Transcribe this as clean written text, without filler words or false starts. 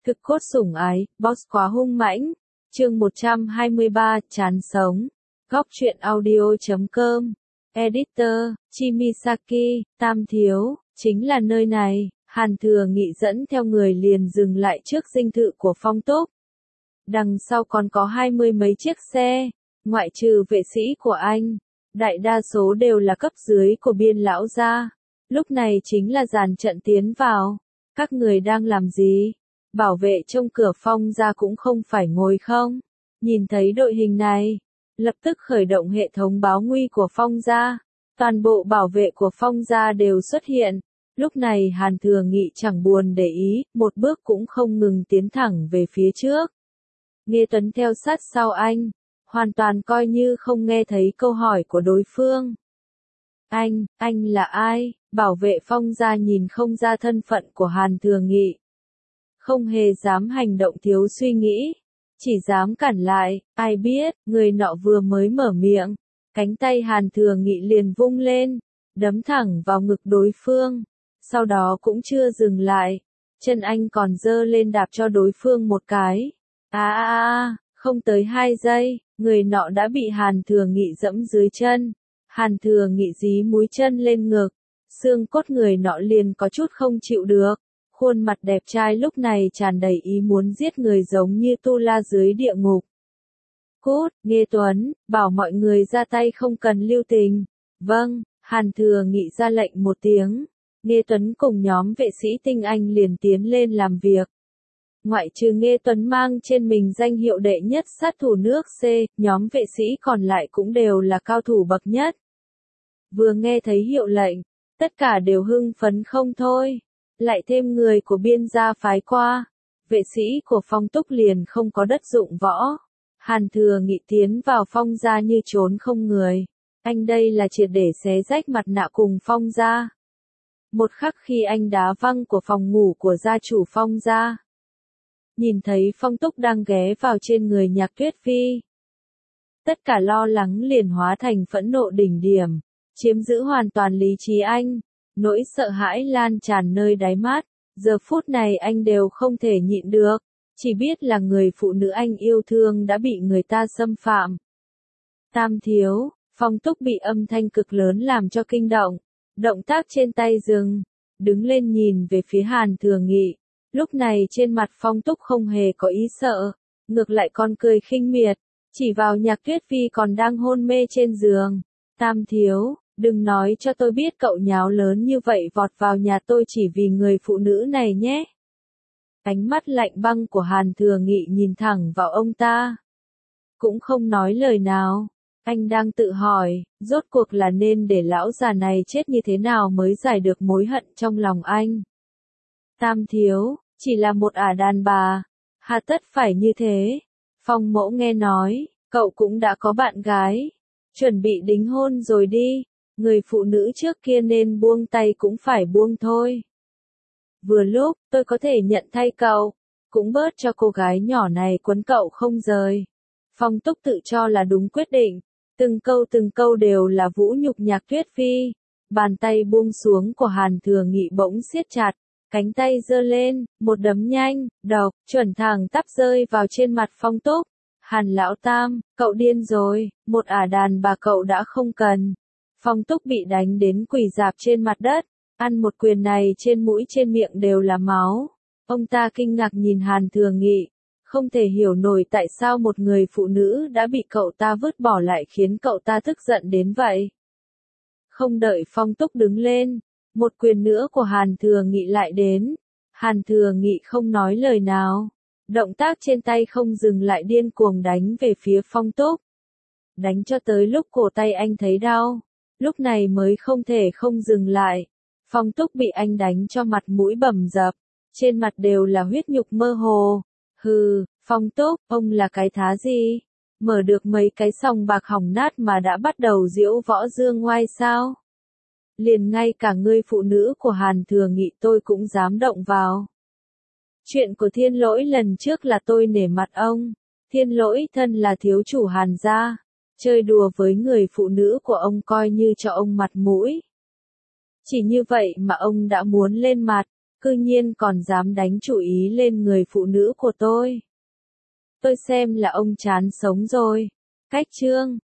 Thực cốt sủng ái, boss quá hung mãnh. Chương 123, chán sống. Góc truyện audio.com. Editor, Chimisaki, Tam Thiếu, chính là nơi này. Hàn Thừa Nghị dẫn theo người liền dừng lại trước dinh thự của Phong Túc. Đằng sau còn có 20 mấy chiếc xe, ngoại trừ vệ sĩ của anh. Đại đa số đều là cấp dưới của Biên lão gia. Lúc này chính là dàn trận tiến vào. Các người đang làm gì? Bảo vệ trong cửa Phong gia cũng không phải ngồi không. Nhìn thấy đội hình này, lập tức khởi động hệ thống báo nguy của Phong gia. Toàn bộ bảo vệ của Phong gia đều xuất hiện. Lúc này Hàn Thừa Nghị chẳng buồn để ý, một bước cũng không ngừng tiến thẳng về phía trước. Nghe Tuấn theo sát sau anh, hoàn toàn coi như không nghe thấy câu hỏi của đối phương. Anh là ai? Bảo vệ Phong gia nhìn không ra thân phận của Hàn Thừa Nghị. Không hề dám hành động thiếu suy nghĩ, chỉ dám cản lại, ai biết, người nọ vừa mới mở miệng, cánh tay Hàn Thừa Nghị liền vung lên, đấm thẳng vào ngực đối phương, sau đó cũng chưa dừng lại, chân anh còn giơ lên đạp cho đối phương một cái. Không tới 2 giây, người nọ đã bị Hàn Thừa Nghị dẫm dưới chân. Hàn Thừa Nghị dí múi chân lên ngực, xương cốt người nọ liền có chút không chịu được. Khuôn mặt đẹp trai lúc này tràn đầy ý muốn giết người giống như tu la dưới địa ngục. Cút, Nghê Tuấn, bảo mọi người ra tay không cần lưu tình. Vâng, Hàn Thừa Nghị ra lệnh một tiếng. Nghê Tuấn cùng nhóm vệ sĩ tinh anh liền tiến lên làm việc. Ngoại trừ Nghê Tuấn mang trên mình danh hiệu đệ nhất sát thủ nước C, nhóm vệ sĩ còn lại cũng đều là cao thủ bậc nhất. Vừa nghe thấy hiệu lệnh, tất cả đều hưng phấn không thôi. Lại thêm người của Biên gia phái qua, vệ sĩ của Phong Túc liền không có đất dụng võ. Hàn Thừa Nghị tiến vào Phong gia như trốn không người. Anh đây là triệt để xé rách mặt nạ cùng Phong gia. Một khắc khi anh đá văng của phòng ngủ của gia chủ Phong gia, nhìn thấy Phong Túc đang ghé vào trên người Nhạc Tuyết Phi. Tất cả lo lắng liền hóa thành phẫn nộ đỉnh điểm, chiếm giữ hoàn toàn lý trí anh. Nỗi sợ hãi lan tràn nơi đáy mắt, giờ phút này anh đều không thể nhịn được, chỉ biết là người phụ nữ anh yêu thương đã bị người ta xâm phạm. Tam Thiếu, Phong Túc bị âm thanh cực lớn làm cho kinh động, động tác trên tay dừng, đứng lên nhìn về phía Hàn Thừa Nghị, lúc này trên mặt Phong Túc không hề có ý sợ, ngược lại còn cười khinh miệt, chỉ vào Nhạc Tuyết Phi còn đang hôn mê trên giường. Tam Thiếu, đừng nói cho tôi biết cậu nháo lớn như vậy vọt vào nhà tôi chỉ vì người phụ nữ này nhé. Ánh mắt lạnh băng của Hàn Thừa Nghị nhìn thẳng vào ông ta. Cũng không nói lời nào. Anh đang tự hỏi, rốt cuộc là nên để lão già này chết như thế nào mới giải được mối hận trong lòng anh. Tam Thiếu, chỉ là một ả đàn bà. Hà tất phải như thế. Phong Mẫu nghe nói, cậu cũng đã có bạn gái. Chuẩn bị đính hôn rồi đi. Người phụ nữ trước kia nên buông tay cũng phải buông thôi. Vừa lúc, tôi có thể nhận thay cậu, cũng bớt cho cô gái nhỏ này quấn cậu không rời. Phong Túc tự cho là đúng quyết định, từng câu đều là vũ nhục Nhạc Tuyết Phi. Bàn tay buông xuống của Hàn Thừa Nghị bỗng siết chặt, cánh tay giơ lên, một đấm nhanh, độc, chuẩn thẳng tắp rơi vào trên mặt Phong Túc. Hàn lão tam, cậu điên rồi, một ả đàn bà cậu đã không cần. Phong Túc bị đánh đến quỳ rạp trên mặt đất, ăn một quyền này trên mũi trên miệng đều là máu. Ông ta kinh ngạc nhìn Hàn Thừa Nghị, không thể hiểu nổi tại sao một người phụ nữ đã bị cậu ta vứt bỏ lại khiến cậu ta tức giận đến vậy. Không đợi Phong Túc đứng lên, một quyền nữa của Hàn Thừa Nghị lại đến. Hàn Thừa Nghị không nói lời nào, động tác trên tay không dừng lại điên cuồng đánh về phía Phong Túc. Đánh cho tới lúc cổ tay anh thấy đau. Lúc này mới không thể không dừng lại. Phong Túc bị anh đánh cho mặt mũi bầm dập, trên mặt đều là huyết nhục mơ hồ. Hừ, Phong Túc, ông là cái thá gì? Mở được mấy cái sòng bạc hỏng nát mà đã bắt đầu diễu võ dương ngoai sao? Liền ngay cả người phụ nữ của Hàn Thừa Nghị tôi cũng dám động vào. Chuyện của Thiên Lỗi lần trước là tôi nể mặt ông. Thiên Lỗi thân là thiếu chủ Hàn gia. Chơi đùa với người phụ nữ của ông coi như cho ông mặt mũi. Chỉ như vậy mà ông đã muốn lên mặt, cư nhiên còn dám đánh chủ ý lên người phụ nữ của tôi. Tôi xem là ông chán sống rồi. Cách chương